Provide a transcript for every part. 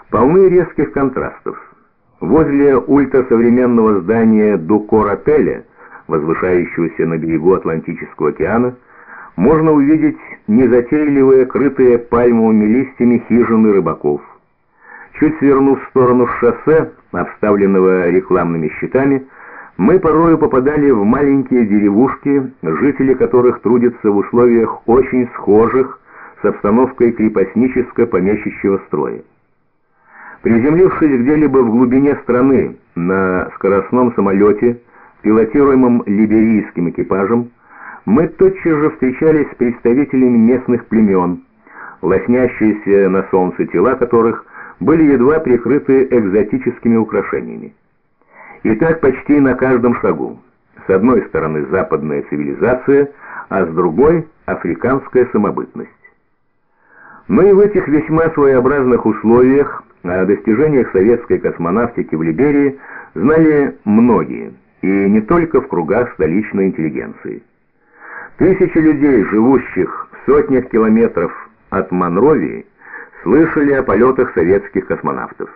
полны резких контрастов. Возле ультрасовременного здания Дукор-отеля, возвышающегося на берегу Атлантического океана, можно увидеть незатейливые, крытые пальмовыми листьями хижины рыбаков. Чуть свернув в сторону шоссе, обставленного рекламными щитами, мы порою попадали в маленькие деревушки, жители которых трудятся в условиях очень схожих с обстановкой крепостническо-помещичьего строя. Приземлившись где-либо в глубине страны на скоростном самолете, пилотируемом либерийским экипажем, мы тотчас же встречались с представителями местных племен, лоснящиеся на солнце тела которых были едва прикрыты экзотическими украшениями. И так почти на каждом шагу. С одной стороны западная цивилизация, а с другой африканская самобытность. Но и в этих весьма своеобразных условиях о достижениях советской космонавтики в Либерии знали многие, и не только в кругах столичной интеллигенции. Тысячи людей, живущих в сотнях километров от Монровии, слышали о полетах советских космонавтов.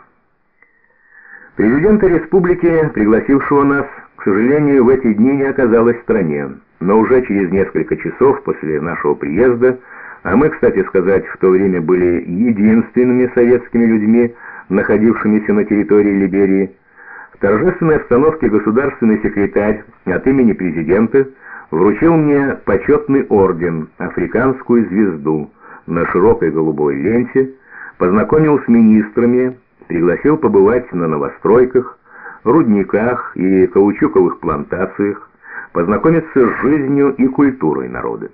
Президента республики, пригласившего нас, к сожалению, в эти дни не оказалось в стране, но уже через несколько часов после нашего приезда, а мы, кстати сказать, в то время были единственными советскими людьми, находившимися на территории Либерии, в торжественной обстановке государственный секретарь от имени президента вручил мне почетный орден, африканскую звезду, на широкой голубой ленте, познакомил с министрами, пригласил побывать на новостройках, рудниках и каучуковых плантациях, познакомиться с жизнью и культурой народа.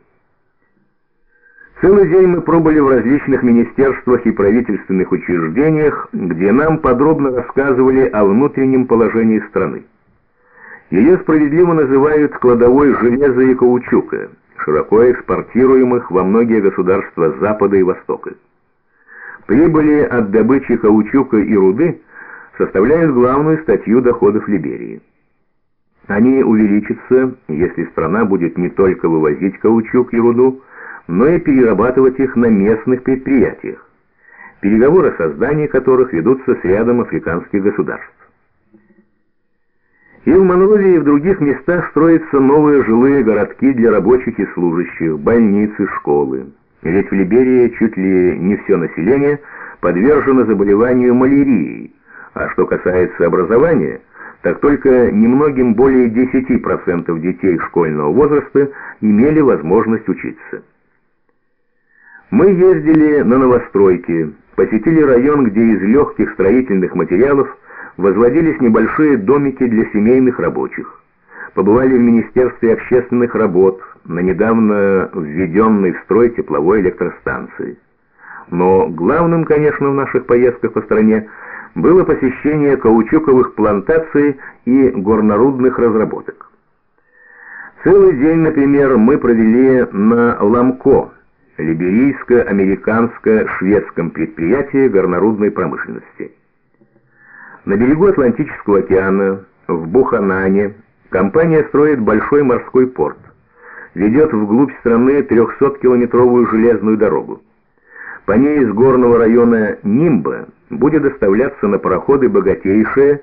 Целый день мы пробыли в различных министерствах и правительственных учреждениях, где нам подробно рассказывали о внутреннем положении страны. Ее справедливо называют кладовой железа и каучука, широко экспортируемых во многие государства Запада и Востока. Прибыли от добычи каучука и руды составляют главную статью доходов Либерии. Они увеличатся, если страна будет не только вывозить каучук и руду, но и перерабатывать их на местных предприятиях, переговоры о создании которых ведутся с рядом африканских государств. И в Монровии, и в других местах строятся новые жилые городки для рабочих и служащих, больницы, школы. Ведь в Либерии чуть ли не все население подвержено заболеванию малярией, а что касается образования, так только немногим более 10% детей школьного возраста имели возможность учиться. Мы ездили на новостройки, посетили район, где из легких строительных материалов возводились небольшие домики для семейных рабочих. Побывали в Министерстве общественных работ, на недавно введенной в строй тепловой электростанции. Но главным, конечно, в наших поездках по стране было посещение каучуковых плантаций и горнорудных разработок. Целый день, например, мы провели на Ламко, либерийско-американско-шведском предприятии горнорудной промышленности. На берегу Атлантического океана, в Буханане, компания строит большой морской порт, ведет вглубь страны 300-километровую железную дорогу. По ней из горного района Нимба будет доставляться на пароходы богатейшая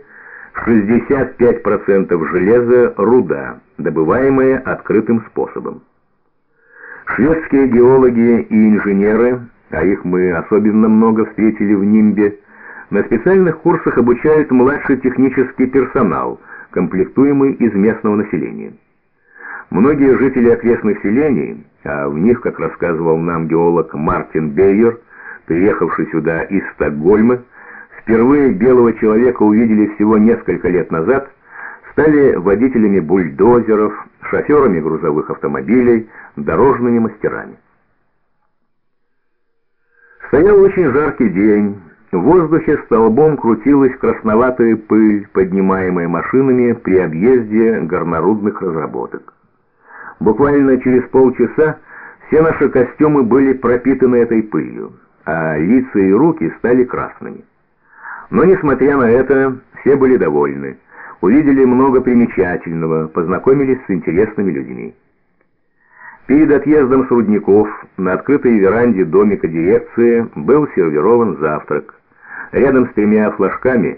65% железа руда, добываемая открытым способом. Шведские геологи и инженеры, а их мы особенно много встретили в Нимбе, на специальных курсах обучают младший технический персонал, комплектуемый из местного населения. Многие жители окрестных селений, а в них, как рассказывал нам геолог Мартин Бейер, приехавший сюда из Стокгольма, впервые белого человека увидели всего несколько лет назад, стали водителями бульдозеров, шоферами грузовых автомобилей, дорожными мастерами. Стоял очень жаркий день. В воздухе столбом крутилась красноватая пыль, поднимаемая машинами при объезде горнорудных разработок. Буквально через полчаса все наши костюмы были пропитаны этой пылью, а лица и руки стали красными. Но, несмотря на это, все были довольны, увидели много примечательного, познакомились с интересными людьми. Перед отъездом с рудников на открытой веранде домика дирекции был сервирован завтрак. Рядом с 3 флажками